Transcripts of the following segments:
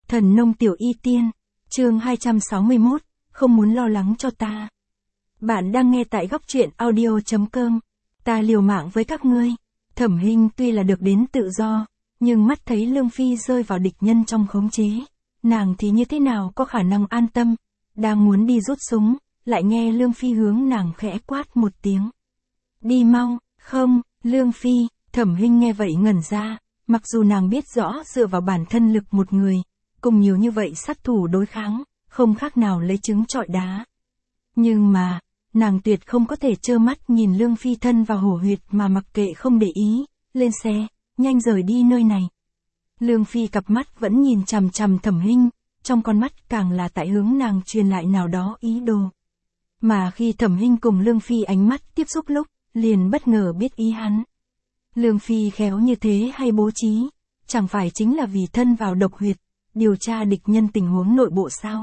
Thần nông tiểu y tiên, chương 261, không muốn lo lắng cho ta. Bạn đang nghe tại góc truyện audio.com. Ta liều mạng với các ngươi. Thẩm Hinh tuy là được đến tự do, nhưng mắt thấy Lương Phi rơi vào địch nhân trong khống chế. Nàng thì như thế nào có khả năng an tâm, đang muốn đi rút súng, lại nghe Lương Phi hướng nàng khẽ quát một tiếng. Đi mau, không, Lương Phi, Thẩm Hinh nghe vậy ngẩn ra, mặc dù nàng biết rõ dựa vào bản thân lực một người, cùng nhiều như vậy sát thủ đối kháng, không khác nào lấy trứng trọi đá. Nhưng mà, nàng tuyệt không có thể trơ mắt nhìn Lương Phi thân vào hổ huyệt mà mặc kệ không để ý, lên xe, nhanh rời đi nơi này. Lương Phi cặp mắt vẫn nhìn chằm chằm Thẩm Hinh, trong con mắt càng là tại hướng nàng truyền lại nào đó ý đồ. Mà khi Thẩm Hinh cùng Lương Phi ánh mắt tiếp xúc lúc, liền bất ngờ biết ý hắn. Lương Phi khéo như thế hay bố trí, chẳng phải chính là vì thân vào độc huyệt, điều tra địch nhân tình huống nội bộ sao?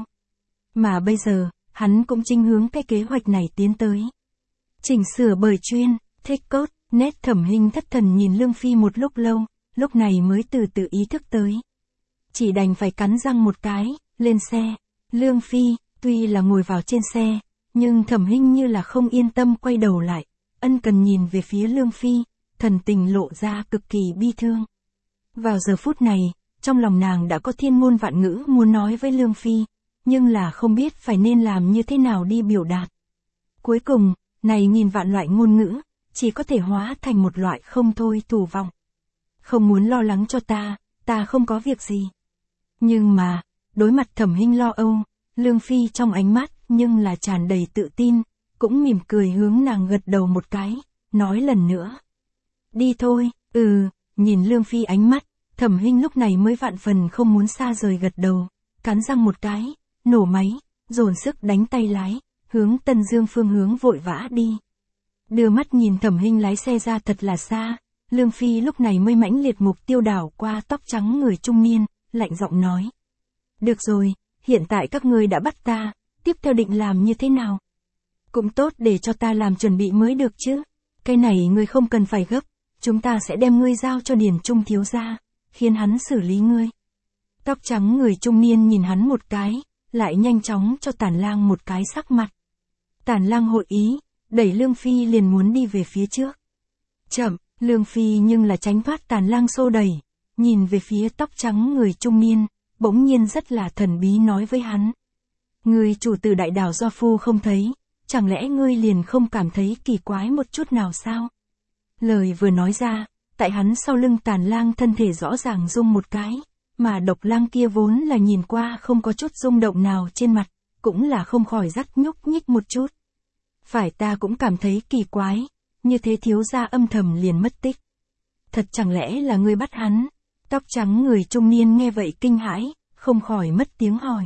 Mà bây giờ, hắn cũng chính hướng cái kế hoạch này tiến tới. Chỉnh sửa bởi chuyên, thích cốt, nét Thẩm Hinh thất thần nhìn Lương Phi một lúc lâu, lúc này mới từ từ ý thức tới. Chỉ đành phải cắn răng một cái, lên xe. Lương Phi, tuy là ngồi vào trên xe, nhưng Thẩm Hinh như là không yên tâm quay đầu lại, ân cần nhìn về phía Lương Phi, thần tình lộ ra cực kỳ bi thương. Vào giờ phút này, trong lòng nàng đã có thiên ngôn vạn ngữ muốn nói với Lương Phi, nhưng là không biết phải nên làm như thế nào đi biểu đạt. Cuối cùng, này nghìn vạn loại ngôn ngữ, chỉ có thể hóa thành một loại không thôi tù vọng. Không muốn lo lắng cho ta không có việc gì. Nhưng mà, đối mặt Thẩm Hinh lo âu, Lương Phi trong ánh mắt nhưng là tràn đầy tự tin, cũng mỉm cười hướng nàng gật đầu một cái, nói lần nữa. Đi thôi, nhìn Lương Phi ánh mắt, Thẩm Hinh lúc này mới vạn phần không muốn xa rời gật đầu, cắn răng một cái, nổ máy, dồn sức đánh tay lái, hướng Tân Dương phương hướng vội vã đi. Đưa mắt nhìn Thẩm Hinh lái xe ra thật là xa, Lương Phi lúc này mới mãnh liệt mục tiêu đảo qua tóc trắng người trung niên, lạnh giọng nói. Được rồi, hiện tại các ngươi đã bắt ta, tiếp theo định làm như thế nào? Cũng tốt để cho ta làm chuẩn bị mới được chứ. Cái này ngươi không cần phải gấp, chúng ta sẽ đem ngươi giao cho Điền Trung thiếu gia, khiến hắn xử lý ngươi. Tóc trắng người trung niên nhìn hắn một cái, lại nhanh chóng cho Tản Lang một cái sắc mặt. Tản Lang hội ý, đẩy Lương Phi liền muốn đi về phía trước. Chậm, Lương Phi nhưng là tránh thoát Tản Lang xô đẩy, nhìn về phía tóc trắng người trung niên, bỗng nhiên rất là thần bí nói với hắn. Người chủ tử đại đảo Do Phu không thấy, chẳng lẽ ngươi liền không cảm thấy kỳ quái một chút nào sao? Lời vừa nói ra, tại hắn sau lưng Tản Lang thân thể rõ ràng rung một cái, mà Độc Lang kia vốn là nhìn qua không có chút rung động nào trên mặt, cũng là không khỏi rắc nhúc nhích một chút. Phải ta cũng cảm thấy kỳ quái, như thế thiếu gia âm thầm liền mất tích. Thật chẳng lẽ là ngươi bắt hắn? Tóc trắng người trung niên nghe vậy kinh hãi, không khỏi mất tiếng hỏi.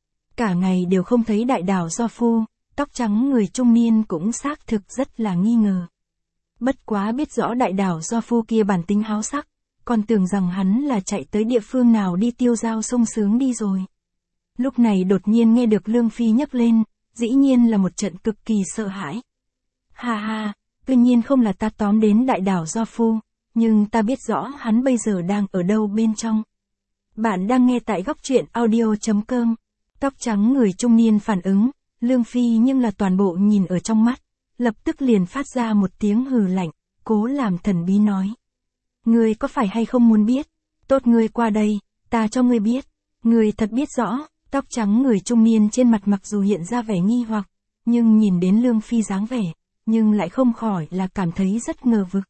Cả ngày đều không thấy đại đảo Do Phu, tóc trắng người trung niên cũng xác thực rất là nghi ngờ. Bất quá biết rõ đại đảo Do Phu kia bản tính háo sắc, còn tưởng rằng hắn là chạy tới địa phương nào đi tiêu dao sung sướng đi rồi. Lúc này đột nhiên nghe được Lương Phi nhắc lên, dĩ nhiên là một trận cực kỳ sợ hãi. Ha ha, tuy nhiên không là ta tóm đến đại đảo Do Phu, nhưng ta biết rõ hắn bây giờ đang ở đâu bên trong. Bạn đang nghe tại góc truyện audio.com. Tóc trắng người trung niên phản ứng, Lương Phi nhưng là toàn bộ nhìn ở trong mắt, lập tức liền phát ra một tiếng hừ lạnh, cố làm thần bí nói. Ngươi có phải hay không muốn biết? Tốt ngươi qua đây, ta cho ngươi biết. Ngươi thật biết rõ, tóc trắng người trung niên trên mặt mặc dù hiện ra vẻ nghi hoặc, nhưng nhìn đến Lương Phi dáng vẻ, nhưng lại không khỏi là cảm thấy rất ngờ vực.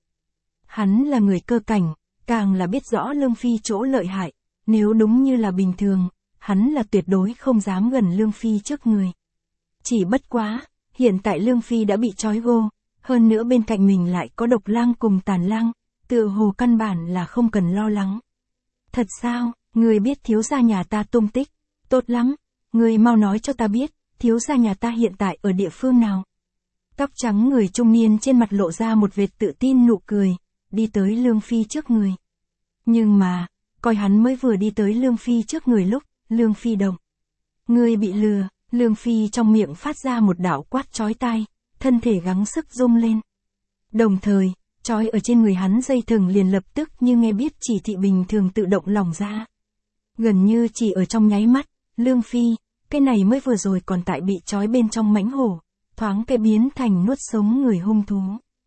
Hắn là người cơ cảnh, càng là biết rõ Lương Phi chỗ lợi hại, nếu đúng như là bình thường, hắn là tuyệt đối không dám gần Lương Phi trước người. Chỉ bất quá, hiện tại Lương Phi đã bị trói gô, hơn nữa bên cạnh mình lại có Độc Lang cùng Tản Lang, tựa hồ căn bản là không cần lo lắng. Thật sao, người biết thiếu gia nhà ta tung tích? Tốt lắm, người mau nói cho ta biết, thiếu gia nhà ta hiện tại ở địa phương nào? Tóc trắng người trung niên trên mặt lộ ra một vệt tự tin nụ cười, đi tới Lương Phi trước người. Nhưng mà, coi hắn mới vừa đi tới Lương Phi trước người lúc, Lương Phi động. Ngươi bị lừa, Lương Phi trong miệng phát ra một đạo quát chói tai, thân thể gắng sức rung lên. Đồng thời, trói ở trên người hắn dây thừng liền lập tức như nghe biết chỉ thị bình thường tự động lỏng ra. Gần như chỉ ở trong nháy mắt, Lương Phi, cái này mới vừa rồi còn tại bị trói bên trong mãnh hổ, thoáng cái biến thành nuốt sống người hung thú.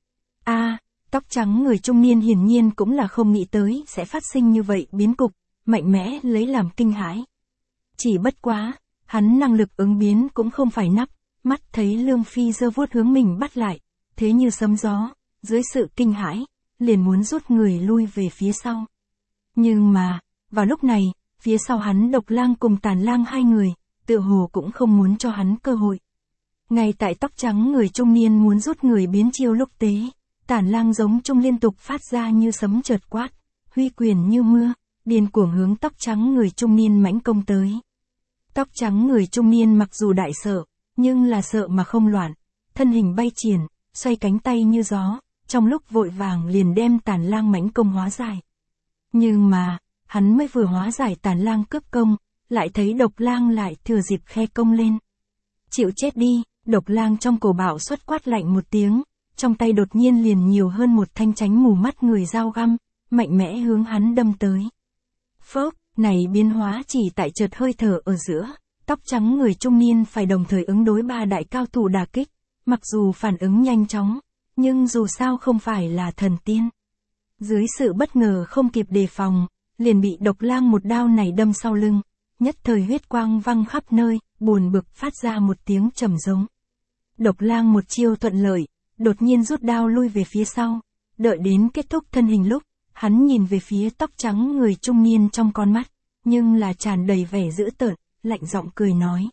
Tóc trắng người trung niên hiển nhiên cũng là không nghĩ tới sẽ phát sinh như vậy biến cục, mạnh mẽ lấy làm kinh hãi. Chỉ bất quá, hắn năng lực ứng biến cũng không phải nắp, mắt thấy Lương Phi giơ vuốt hướng mình bắt lại, thế như sấm gió, dưới sự kinh hãi, liền muốn rút người lui về phía sau. Nhưng mà, vào lúc này, phía sau hắn Độc Lang cùng Tàn Lang hai người, tựa hồ cũng không muốn cho hắn cơ hội. Ngay tại tóc trắng người trung niên muốn rút người biến chiêu lúc tế, Tàn Lang giống trung liên tục phát ra như sấm chợt quát, huy quyền như mưa, điên cuồng hướng tóc trắng người trung niên mãnh công tới. Tóc trắng người trung niên mặc dù đại sợ, nhưng là sợ mà không loạn, thân hình bay triển, xoay cánh tay như gió, trong lúc vội vàng liền đem Tàn Lang mãnh công hóa giải. Nhưng mà, hắn mới vừa hóa giải Tàn Lang cướp công, lại thấy Độc Lang lại thừa dịp khe công lên. Chịu chết đi, Độc Lang trong cổ bạo xuất quát lạnh một tiếng, trong tay đột nhiên liền nhiều hơn một thanh tránh mù mắt người dao găm, mạnh mẽ hướng hắn đâm tới. Phốc, này biến hóa chỉ tại chợt hơi thở ở giữa, tóc trắng người trung niên phải đồng thời ứng đối ba đại cao thủ đả kích, mặc dù phản ứng nhanh chóng, nhưng dù sao không phải là thần tiên. Dưới sự bất ngờ không kịp đề phòng, liền bị Độc Lang một đao này đâm sau lưng, nhất thời huyết quang văng khắp nơi, buồn bực phát ra một tiếng trầm giống. Độc Lang một chiêu thuận lợi, đột nhiên rút đao lui về phía sau, đợi đến kết thúc thân hình lúc, hắn nhìn về phía tóc trắng người trung niên trong con mắt, nhưng là tràn đầy vẻ dữ tợn, lạnh giọng cười nói.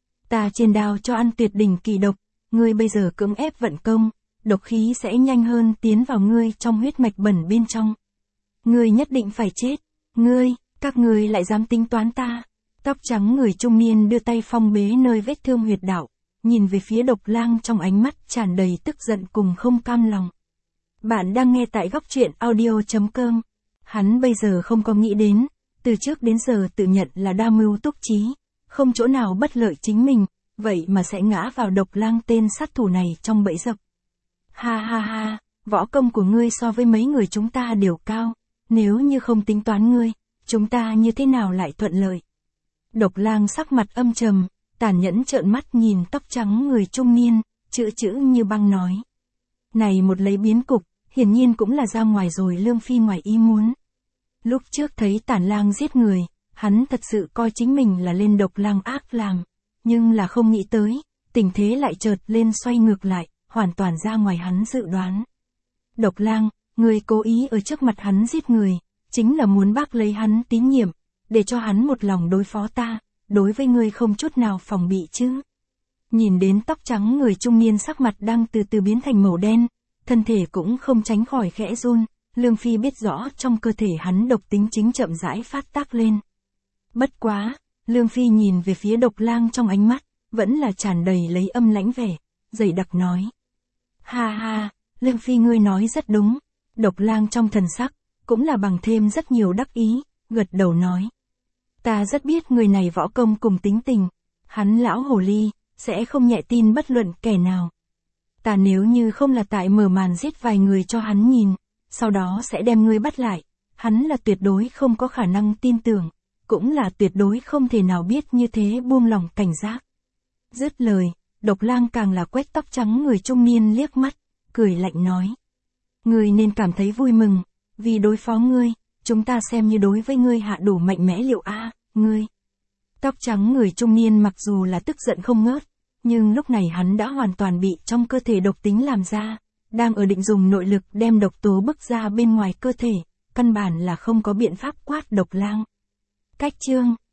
Ta trên đao cho ăn tuyệt đỉnh kỳ độc, ngươi bây giờ cưỡng ép vận công, độc khí sẽ nhanh hơn tiến vào ngươi trong huyết mạch bẩn bên trong. Ngươi nhất định phải chết, các ngươi lại dám tính toán ta. Tóc trắng người trung niên đưa tay phong bế nơi vết thương huyệt đạo, nhìn về phía Độc Lang trong ánh mắt tràn đầy tức giận cùng không cam lòng. Bạn đang nghe tại góc truyện audio.com. Hắn bây giờ không có nghĩ đến, từ trước đến giờ tự nhận là đa mưu túc trí, không chỗ nào bất lợi chính mình, vậy mà sẽ ngã vào Độc Lang tên sát thủ này trong bẫy dập. Ha, võ công của ngươi so với mấy người chúng ta đều cao, nếu như không tính toán ngươi, chúng ta như thế nào lại thuận lợi. Độc Lang sắc mặt âm trầm, tàn nhẫn trợn mắt nhìn tóc trắng người trung niên, chữ như băng nói. Này một lấy biến cục, hiển nhiên cũng là ra ngoài rồi Lương Phi ngoài ý muốn. Lúc trước thấy Tàn Lang giết người, hắn thật sự coi chính mình là lên Độc Lang ác làm, nhưng là không nghĩ tới, tình thế lại chợt lên xoay ngược lại, hoàn toàn ra ngoài hắn dự đoán. Độc Lang, người cố ý ở trước mặt hắn giết người, chính là muốn bác lấy hắn tín nhiệm, để cho hắn một lòng đối phó ta, đối với ngươi không chút nào phòng bị chứ. Nhìn đến tóc trắng người trung niên sắc mặt đang từ từ biến thành màu đen, thân thể cũng không tránh khỏi khẽ run, Lương Phi biết rõ trong cơ thể hắn độc tính chính chậm rãi phát tác lên. Bất quá, Lương Phi nhìn về phía Độc Lang trong ánh mắt, vẫn là tràn đầy lấy âm lãnh vẻ, dày đặc nói. Ha, Lương Phi ngươi nói rất đúng. Độc Lang trong thần sắc, cũng là bằng thêm rất nhiều đắc ý, gật đầu nói. Ta rất biết người này võ công cùng tính tình, hắn lão hồ ly, sẽ không nhẹ tin bất luận kẻ nào. Ta nếu như không là tại mở màn giết vài người cho hắn nhìn, sau đó sẽ đem ngươi bắt lại, hắn là tuyệt đối không có khả năng tin tưởng, cũng là tuyệt đối không thể nào biết như thế buông lòng cảnh giác. Dứt lời, Độc Lang càng là quét tóc trắng người trung niên liếc mắt, cười lạnh nói. Ngươi nên cảm thấy vui mừng, vì đối phó ngươi, chúng ta xem như đối với ngươi hạ đủ mạnh mẽ liệu ngươi. Tóc trắng người trung niên mặc dù là tức giận không ngớt, nhưng lúc này hắn đã hoàn toàn bị trong cơ thể độc tính làm ra, đang ở định dùng nội lực đem độc tố bức ra bên ngoài cơ thể, căn bản là không có biện pháp quát Độc Lang. Cách chương